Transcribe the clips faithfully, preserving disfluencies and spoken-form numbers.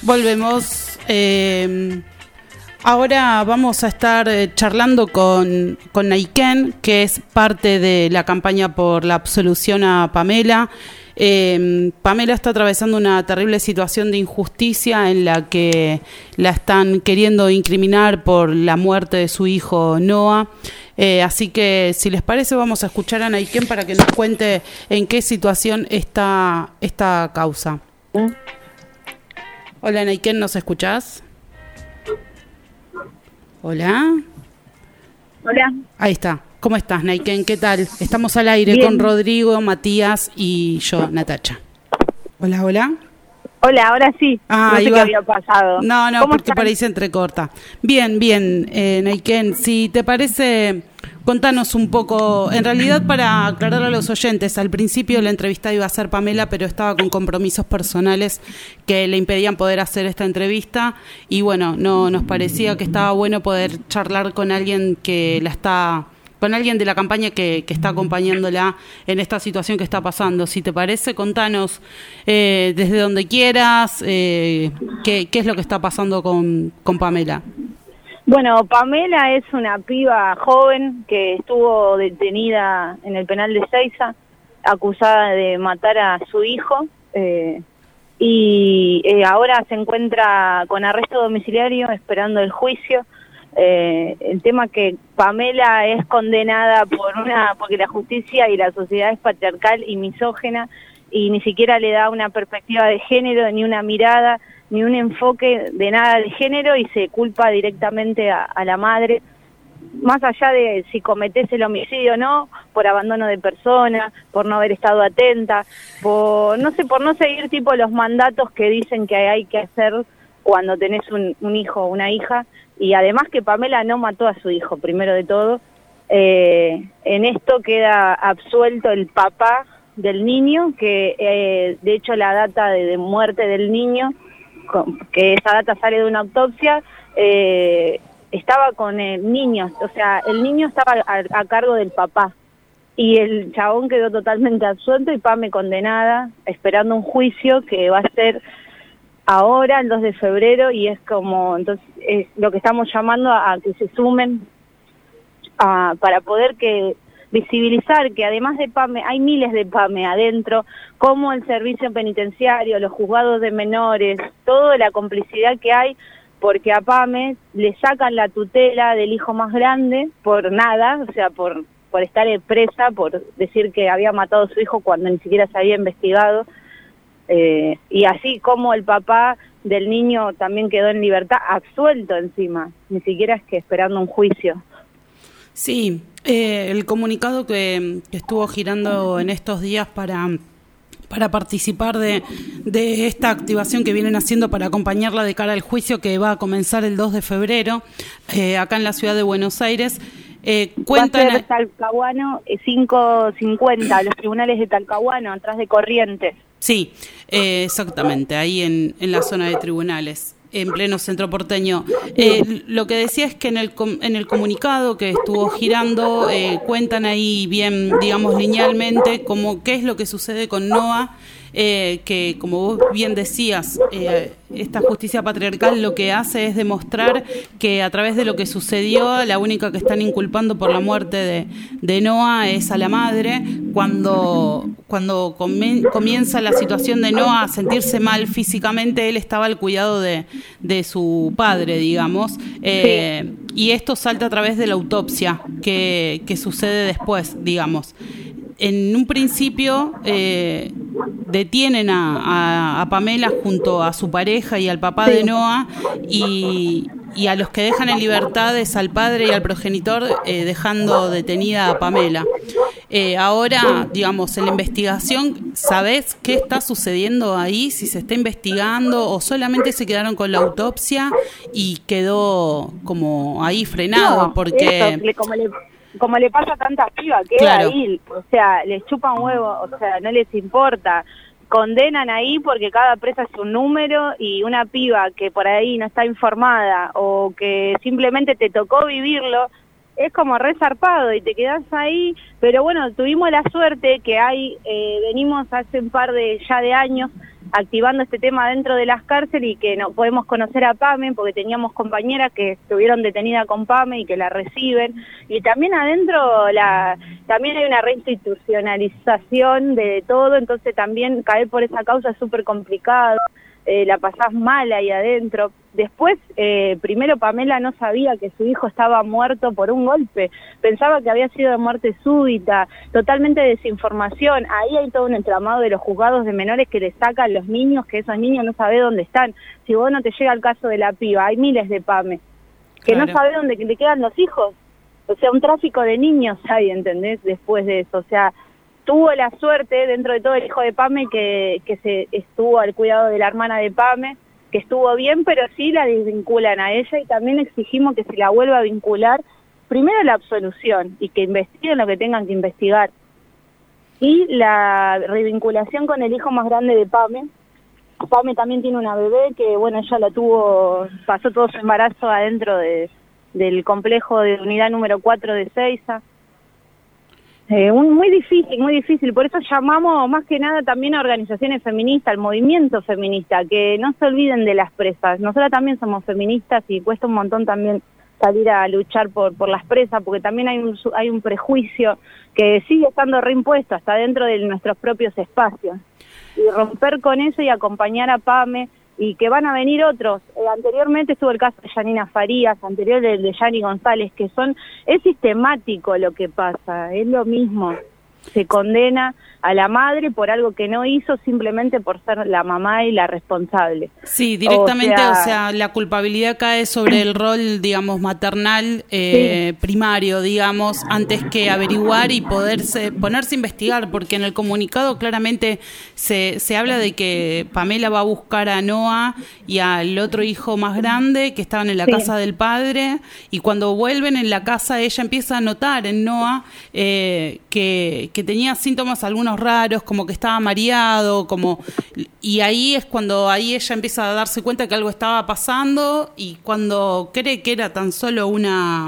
Volvemos. Eh, ahora vamos a estar eh, charlando con, con Naiken, que es parte de la campaña por la absolución a Pamela. Eh, Pamela está atravesando una terrible situación de injusticia en la que la están queriendo incriminar por la muerte de su hijo Noah. Eh, así que, si les parece, vamos a escuchar a Naiken para que nos cuente en qué situación está esta causa. ¿Mm? Hola, Naiken, ¿nos escuchás? Hola. Hola. Ahí está. ¿Cómo estás, Naiken? ¿Qué tal? Estamos al aire Bien. Con Rodrigo, Matías y yo, Natacha. Hola, hola. Hola, ahora sí. Ah, no sé iba. qué había pasado. No, no, ¿Cómo porque están? por ahí se entrecorta. Bien, bien, eh, Naiken, si te parece, contanos un poco, en realidad para aclarar a los oyentes, al principio la entrevista iba a ser Pamela, pero estaba con compromisos personales que le impedían poder hacer esta entrevista y bueno, no nos parecía que estaba bueno poder charlar con alguien que la está... con alguien de la campaña que, que está acompañándola en esta situación que está pasando. Si te parece, contanos eh, desde donde quieras, eh, qué, qué es lo que está pasando con, con Pamela. Bueno, Pamela es una piba joven que estuvo detenida en el penal de Ezeiza, acusada de matar a su hijo, eh, y eh, ahora se encuentra con arresto domiciliario esperando el juicio. Eh, el tema que Pamela es condenada por una porque la justicia y la sociedad es patriarcal y misógena y ni siquiera le da una perspectiva de género, ni una mirada, ni un enfoque de nada de género y se culpa directamente a, a la madre, más allá de si cometés el homicidio o no, por abandono de persona, por no haber estado atenta, por no sé, por no seguir tipo los mandatos que dicen que hay que hacer cuando tenés un, un hijo o una hija. Y además que Pamela no mató a su hijo, primero de todo. Eh, en esto queda absuelto el papá del niño, que eh, de hecho la data de, de muerte del niño, con, que esa data sale de una autopsia, eh, estaba con el niño, o sea, el niño estaba a, a cargo del papá. Y el chabón quedó totalmente absuelto y Pame condenada, esperando un juicio que va a ser... ahora, el dos de febrero, y es como, entonces, es lo que estamos llamando a, a que se sumen a, para poder que visibilizar que además de PAME, hay miles de PAME adentro, como el servicio penitenciario, los juzgados de menores, toda la complicidad que hay, porque a PAME le sacan la tutela del hijo más grande por nada, o sea, por, por estar presa, por decir que había matado a su hijo cuando ni siquiera se había investigado. Eh, y así como el papá del niño también quedó en libertad, absuelto encima, ni siquiera es que esperando un juicio. Sí, eh, el comunicado que, que estuvo girando en estos días para, para participar de, de esta activación que vienen haciendo para acompañarla de cara al juicio que va a comenzar el dos de febrero, eh, acá en la ciudad de Buenos Aires. Eh, cuentan... Va a ser Talcahuano, eh, cinco cincuenta, los tribunales de Talcahuano, atrás de Corrientes. Sí, eh, exactamente, ahí en, en la zona de tribunales, en pleno centro porteño. Eh, lo que decía es que en el, en el comunicado que estuvo girando, eh, cuentan ahí bien, digamos, linealmente, como qué es lo que sucede con Noah, eh, que como vos bien decías, eh, esta justicia patriarcal lo que hace es demostrar que a través de lo que sucedió, la única que están inculpando por la muerte de, de Noah es a la madre, cuando, cuando comienza la situación de Noah a sentirse mal físicamente, él estaba al cuidado de, de su padre, digamos, eh, sí. Y esto salta a través de la autopsia que, que sucede después, digamos. En un principio eh, detienen a, a, a Pamela junto a su pareja y al papá de Noah y, y a los que dejan en libertad es al padre y al progenitor, eh, dejando detenida a Pamela. Eh, ahora, digamos, en la investigación, ¿sabés qué está sucediendo ahí? Si se está investigando o solamente se quedaron con la autopsia y quedó como ahí frenado, no, porque... Eso, como le... como le pasa a tantas pibas, queda claro. ahí, o sea, les chupan huevo, o sea, no les importa, condenan ahí porque cada presa es un número y una piba que por ahí no está informada o que simplemente te tocó vivirlo, es como re zarpado y te quedás ahí, pero bueno, tuvimos la suerte que hay, eh, venimos hace un par de ya de años activando este tema dentro de las cárceles y que no podemos conocer a PAME porque teníamos compañeras que estuvieron detenidas con PAME y que la reciben, y también adentro la también hay una reinstitucionalización de todo, entonces también caer por esa causa es súper complicado. Eh, la pasás mal ahí adentro. Después, eh, primero Pamela no sabía que su hijo estaba muerto por un golpe, pensaba que había sido de muerte súbita, totalmente desinformación. Ahí hay todo un entramado de los juzgados de menores que le sacan los niños, que esos niños no saben dónde están. Si vos no te llega el caso de la piba, hay miles de Pame, que claro, no sabe dónde le quedan los hijos. O sea, un tráfico de niños hay, ¿entendés? Después de eso, o sea, tuvo la suerte, dentro de todo el hijo de Pame, que, que se estuvo al cuidado de la hermana de Pame, que estuvo bien, pero sí la desvinculan a ella y también exigimos que se la vuelva a vincular, primero la absolución y que investiguen lo que tengan que investigar, y la revinculación con el hijo más grande de Pame. Pame también tiene una bebé que, bueno, ella la tuvo, pasó todo su embarazo adentro de, del complejo de unidad número cuatro de Seiza. Eh, un, muy difícil, muy difícil, por eso llamamos más que nada también a organizaciones feministas, al movimiento feminista, que no se olviden de las presas. Nosotras también somos feministas y cuesta un montón también salir a luchar por por las presas, porque también hay un, hay un prejuicio que sigue estando reimpuesto hasta dentro de nuestros propios espacios. Y romper con eso y acompañar a Pame, y que van a venir otros. Eh, anteriormente estuvo el caso de Yanina Farías, anterior el de Yani González, que son, es sistemático lo que pasa, es lo mismo. Se condena a la madre por algo que no hizo simplemente por ser la mamá y la responsable. Sí, directamente, o sea, o sea la culpabilidad cae sobre el rol, digamos, maternal eh, sí. primario, digamos, antes que averiguar y poderse ponerse a investigar, porque en el comunicado claramente se, se habla de que Pamela va a buscar a Noah y al otro hijo más grande que estaban en la sí. casa del padre, y cuando vuelven en la casa ella empieza a notar en Noah eh, que que tenía síntomas algunos raros, como que estaba mareado, como y ahí es cuando ahí ella empieza a darse cuenta que algo estaba pasando, y cuando cree que era tan solo una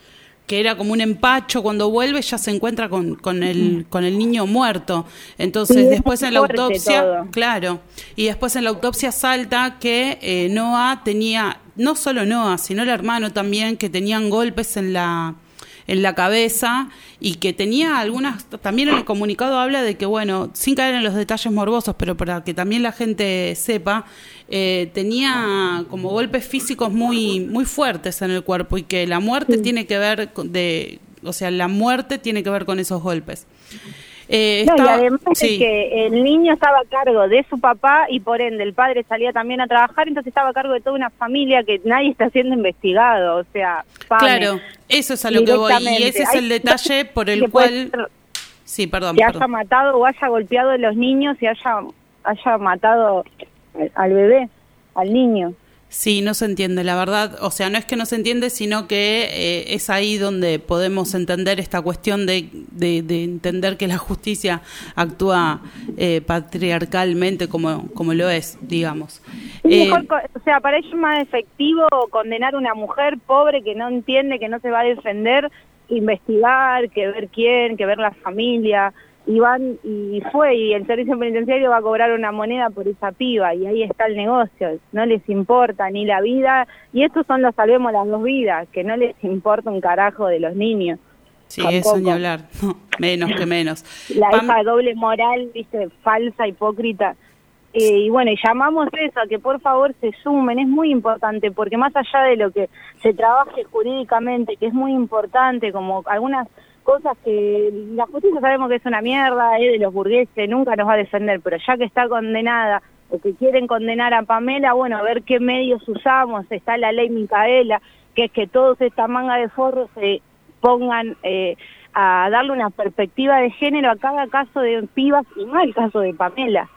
que era como un empacho, cuando vuelve ya se encuentra con, con el con el niño muerto. Entonces sí, después en la autopsia, todo. claro, y después en la autopsia salta que eh, Noah tenía, no solo Noah, sino el hermano también, que tenían golpes en la en la cabeza, y que tenía algunas, también en el comunicado habla de que, bueno, sin caer en los detalles morbosos, pero para que también la gente sepa, eh, tenía como golpes físicos muy muy fuertes en el cuerpo, y que la muerte sí. tiene que ver con, de, o sea, la muerte tiene que ver con esos golpes. Eh, no, estaba, y además sí. de que el niño estaba a cargo de su papá y por ende el padre salía también a trabajar, entonces estaba a cargo de toda una familia que nadie está siendo investigado, o sea, Pame, claro, eso es a lo que voy, y ese es el Hay detalle por el cual sí, perdón, que perdón. haya matado o haya golpeado a los niños y haya haya matado al bebé, al niño. Sí, no se entiende, la verdad, o sea, no es que no se entiende, sino que eh, es ahí donde podemos entender esta cuestión de, de, de entender que la justicia actúa eh, patriarcalmente como, como lo es, digamos. Sí, eh, mejor, o sea, para ellos es más efectivo condenar a una mujer pobre que no entiende, que no se va a defender, investigar, que ver quién, que ver la familia. Y van y fue y el servicio penitenciario va a cobrar una moneda por esa piba, y ahí está el negocio, no les importa ni la vida, y estos son los salvemos las dos vidas, que no les importa un carajo de los niños. Sí, tampoco. Eso ni hablar, no, menos que menos. La Pam... esa doble moral, viste, falsa, hipócrita. Eh, y bueno, y llamamos eso, a que por favor se sumen, es muy importante, porque más allá de lo que se trabaje jurídicamente, que es muy importante, como algunas cosas que la justicia sabemos que es una mierda, es de los burgueses, nunca nos va a defender, pero ya que está condenada, o que quieren condenar a Pamela, bueno, a ver qué medios usamos. Está la ley Micaela, que es que todos esta manga de forros se pongan eh, a darle una perspectiva de género a cada caso de pibas, y no el caso de Pamela.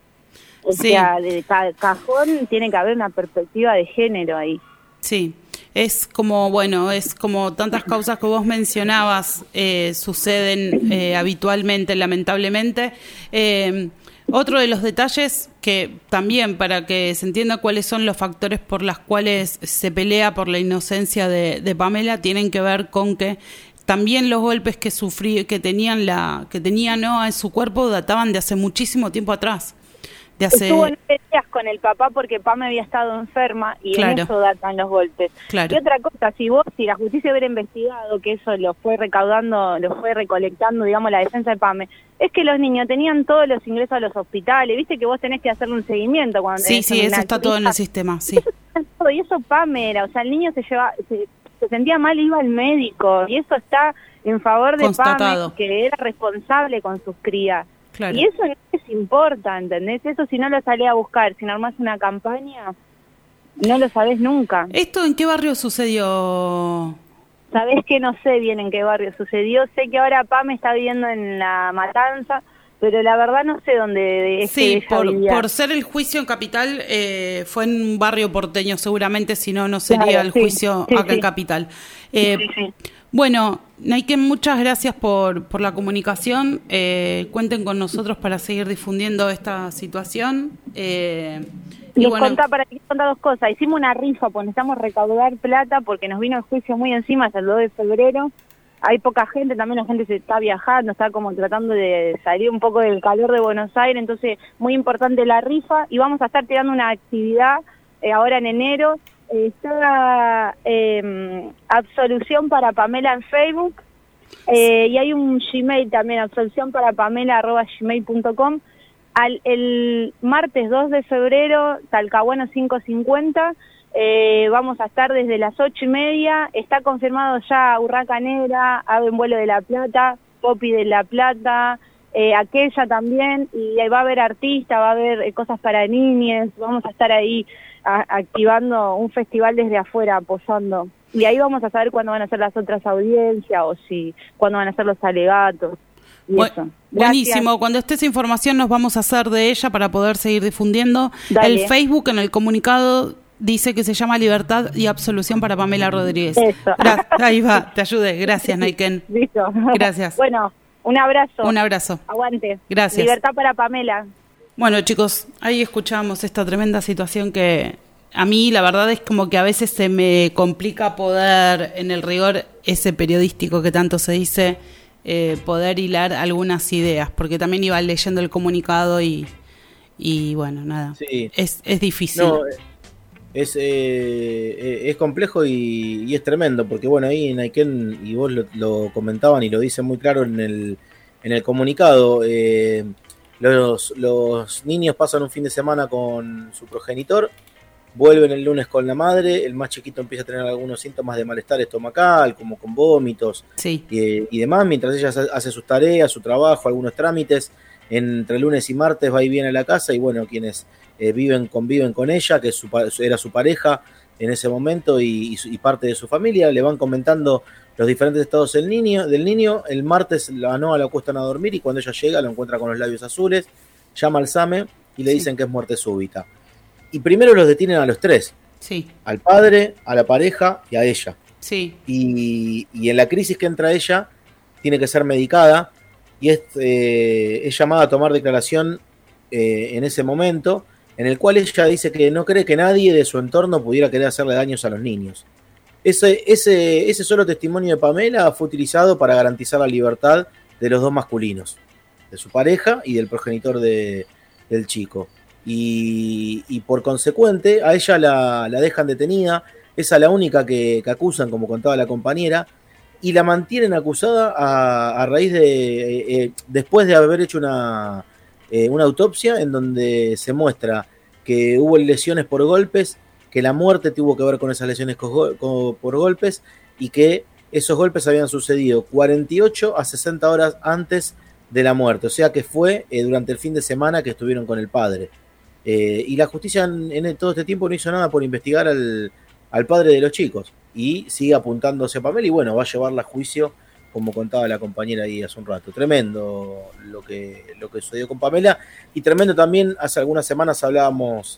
O sí. sea, de ca cajón tiene que haber una perspectiva de género ahí. Sí. Es como, bueno, es como tantas causas que vos mencionabas eh, suceden eh, habitualmente, lamentablemente. Eh, Otro de los detalles que también para que se entienda cuáles son los factores por los cuales se pelea por la inocencia de, de Pamela tienen que ver con que también los golpes que sufrí, que tenían la, que tenía Noah en su cuerpo databan de hace muchísimo tiempo atrás. De hace... Estuvo nueve días con el papá porque Pam había estado enferma y claro. en eso datan los golpes. Claro. Y otra cosa, si vos, si la justicia hubiera investigado que eso lo fue recaudando, lo fue recolectando, digamos, la defensa de Pame, es que los niños tenían todos los ingresos a los hospitales, viste que vos tenés que hacerle un seguimiento cuando sí, sí, eso está todo en el sistema, sí. Eso, y eso Pame era, o sea, el niño se lleva, se, se sentía mal, iba al médico, y eso está en favor de Constatado. Pame, que era responsable con sus crías. Claro. Y eso no les importa, ¿entendés? Eso si no lo salés a buscar, si no armás una campaña, no lo sabés nunca. ¿Esto en qué barrio sucedió? Sabés que no sé bien en qué barrio sucedió, sé que ahora Pam está viviendo en La Matanza, pero la verdad no sé dónde es sí, que por, vivía. por ser el juicio en Capital, eh, fue en un barrio porteño seguramente, si no, no sería claro, el sí, juicio sí, acá sí. en Capital. Eh, sí, sí. Bueno, Naiken, muchas gracias por, por la comunicación. Eh, cuenten con nosotros para seguir difundiendo esta situación. Eh, y Les bueno, contá, para que contar dos cosas. Hicimos una rifa, pues necesitamos recaudar plata porque nos vino el juicio muy encima hasta el dos de febrero. Hay poca gente, también la gente se está viajando, está como tratando de salir un poco del calor de Buenos Aires, entonces muy importante la rifa y vamos a estar tirando una actividad eh, ahora en enero. Está eh, Absolución para Pamela en Facebook eh, y hay un Gmail también, absolución para pamela arroba gmail punto com. Al, el martes dos de febrero, Talcahuano quinientos cincuenta, eh, vamos a estar desde las ocho y media. Está confirmado ya Urraca Negra, Ave en Vuelo de la Plata, Popi de la Plata, eh, aquella también, y ahí va a haber artistas, va a haber eh, cosas para niñas, vamos a estar ahí a, activando un festival desde afuera, apoyando. Y ahí vamos a saber cuándo van a ser las otras audiencias o si cuándo van a ser los alegatos. Y Bu- eso. Buenísimo, cuando esté esa información nos vamos a hacer de ella para poder seguir difundiendo. Dale. El Facebook en el comunicado dice que se llama Libertad y Absolución para Pamela Rodríguez. Eso. Gra- ahí va, te ayude. Gracias, Naiken. Listo. Gracias. Bueno, un abrazo. Un abrazo. Aguante. Gracias. Libertad para Pamela. Bueno, chicos, ahí escuchamos esta tremenda situación que a mí la verdad es como que a veces se me complica poder, en el rigor ese periodístico que tanto se dice, eh, poder hilar algunas ideas, porque también iba leyendo el comunicado y, y bueno, nada, sí. es, es difícil. No, es, eh, es complejo y, y es tremendo, porque bueno, ahí Naiken y vos lo, lo comentaban y lo dicen muy claro en el, en el comunicado. Eh, los, los niños pasan un fin de semana con su progenitor, vuelven el lunes con la madre, el más chiquito empieza a tener algunos síntomas de malestar estomacal, como con vómitos sí. y, y demás, mientras ella hace sus tareas, su trabajo, algunos trámites. Entre lunes y martes va y viene a la casa y bueno, quienes eh, viven, conviven con ella, que su, era su pareja en ese momento y, y, y parte de su familia, le van comentando los diferentes estados del niño. Del niño. El martes la Noa la acuestan a dormir y cuando ella llega lo encuentra con los labios azules, llama al SAME y le sí. dicen que es muerte súbita. Y primero los detienen a los tres, sí. al padre, a la pareja y a ella. Sí. Y, y en la crisis que entra ella, tiene que ser medicada y es, eh, es llamada a tomar declaración eh, en ese momento, en el cual ella dice que no cree que nadie de su entorno pudiera querer hacerle daños a los niños. Ese, ese, ese solo testimonio de Pamela fue utilizado para garantizar la libertad de los dos masculinos, de su pareja y del progenitor de, del chico. Y, y por consecuente a ella la, la dejan detenida, es a la única que, que acusan, como contaba la compañera, y la mantienen acusada a, a raíz de, eh, eh, después de haber hecho una, eh, una autopsia en donde se muestra que hubo lesiones por golpes, que la muerte tuvo que ver con esas lesiones co- co- por golpes y que esos golpes habían sucedido cuarenta y ocho a sesenta horas antes de la muerte, o sea que fue eh, durante el fin de semana que estuvieron con el padre. Eh, y la justicia en, en todo este tiempo no hizo nada por investigar al, al padre de los chicos y sigue apuntándose a Pamela y bueno, va a llevarla a juicio, como contaba la compañera ahí hace un rato. Tremendo lo que, lo que sucedió con Pamela y tremendo también, hace algunas semanas hablábamos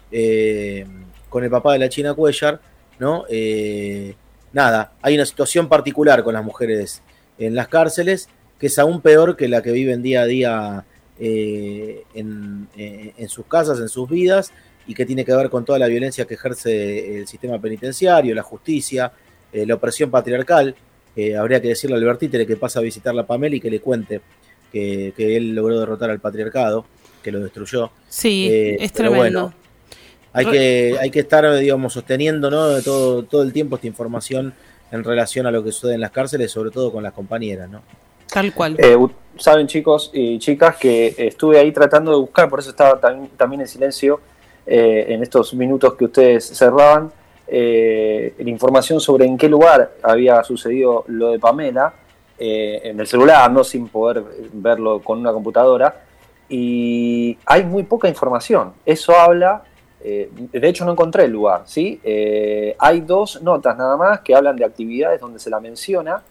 eh, con el papá de la China Cuellar, ¿no? Eh, nada, hay una situación particular con las mujeres en las cárceles que es aún peor que la que viven día a día eh, en, eh, en sus casas, en sus vidas, y que tiene que ver con toda la violencia que ejerce el sistema penitenciario, la justicia, eh, la opresión patriarcal. Eh, habría que decirle a Albert Títere que pasa a visitar a Pamela y que le cuente que, que él logró derrotar al patriarcado, que lo destruyó. Sí, eh, es pero tremendo. Bueno, hay que, hay que estar, digamos, sosteniendo, ¿no?, todo, todo el tiempo esta información en relación a lo que sucede en las cárceles, sobre todo con las compañeras, ¿no? Tal cual. Eh, saben, chicos y chicas, que estuve ahí tratando de buscar, por eso estaba tam- también en silencio eh, en estos minutos que ustedes cerraban, eh, la información sobre en qué lugar había sucedido lo de Pamela, eh, en el celular, no sin poder verlo con una computadora, y hay muy poca información. Eso habla, eh, de hecho no encontré el lugar, ¿sí? Eh, hay dos notas nada más que hablan de actividades donde se la menciona,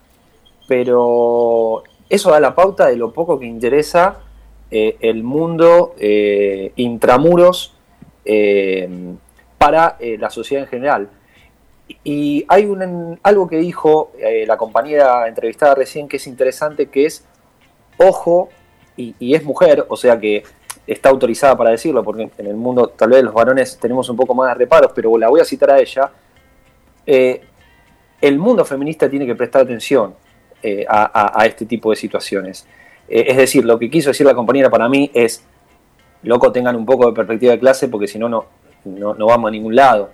pero eso da la pauta de lo poco que interesa eh, el mundo eh, intramuros eh, para eh, la sociedad en general. Y hay un, algo que dijo eh, la compañera entrevistada recién que es interesante, que es, ojo, y, y es mujer, o sea que está autorizada para decirlo, porque en el mundo tal vez los varones tenemos un poco más de reparos, pero la voy a citar a ella, eh, el mundo feminista tiene que prestar atención eh, a, a, a este tipo de situaciones. Eh, es decir, lo que quiso decir la compañera para mí es, loco, tengan un poco de perspectiva de clase, porque si no, no, no vamos a ningún lado.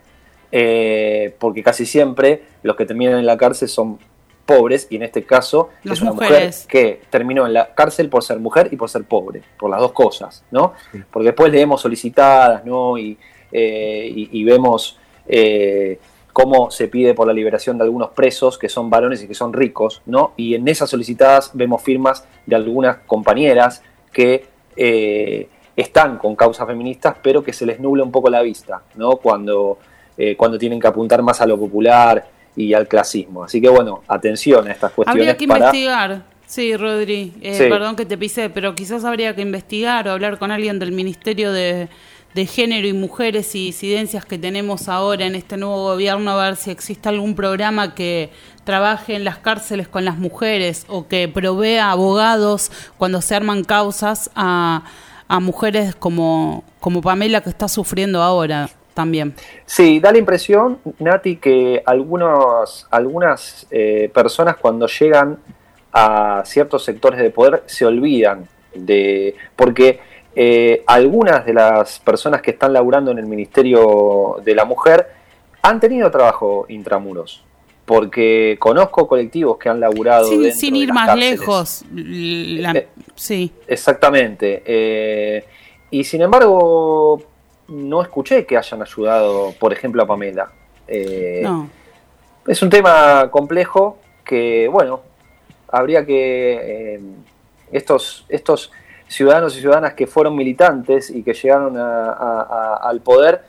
Eh, porque casi siempre los que terminan en la cárcel son pobres, y en este caso Las es una mujeres. mujer que terminó en la cárcel por ser mujer y por ser pobre, por las dos cosas, ¿no? Sí. Porque después leemos solicitadas, ¿no? Y, eh, y, y vemos eh, cómo se pide por la liberación de algunos presos que son varones y que son ricos, ¿no? Y en esas solicitadas vemos firmas de algunas compañeras que eh, están con causas feministas, pero que se les nubla un poco la vista, ¿no? Cuando Eh, cuando tienen que apuntar más a lo popular y al clasismo. Así que bueno, atención a estas cuestiones. Habría que para... investigar, sí, Rodri, eh, sí. Perdón que te pisé, pero quizás habría que investigar o hablar con alguien del Ministerio de, de Género y Mujeres y Disidencias que tenemos ahora en este nuevo gobierno, a ver si existe algún programa que trabaje en las cárceles con las mujeres o que provea abogados cuando se arman causas a, a mujeres como, como Pamela, que está sufriendo ahora también. Sí, da la impresión, Nati, que algunos, algunas eh, personas cuando llegan a ciertos sectores de poder se olvidan de... Porque eh, algunas de las personas que están laburando en el Ministerio de la Mujer han tenido trabajo intramuros. Porque conozco colectivos que han laburado sin, dentro sin de ir las más cárceles. lejos. La, eh, sí. Exactamente. Eh, y sin embargo... no escuché que hayan ayudado, por ejemplo, a Pamela. Eh, no. Es un tema complejo que, bueno, habría que... Eh, estos, estos ciudadanos y ciudadanas que fueron militantes y que llegaron a, a, a, al poder,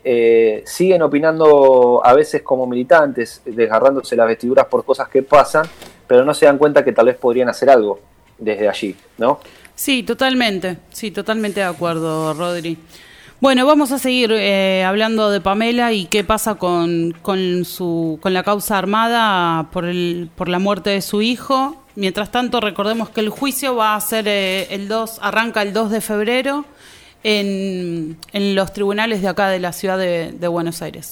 eh, siguen opinando a veces como militantes, desgarrándose las vestiduras por cosas que pasan, pero no se dan cuenta que tal vez podrían hacer algo desde allí, ¿no? Sí, totalmente. Sí, totalmente de acuerdo, Rodri. Bueno, vamos a seguir eh, hablando de Pamela y qué pasa con, con, su, con la causa armada por, el, por la muerte de su hijo. Mientras tanto, recordemos que el juicio va a ser eh, el dos, arranca el dos de febrero en, en los tribunales de acá de la ciudad de, de Buenos Aires.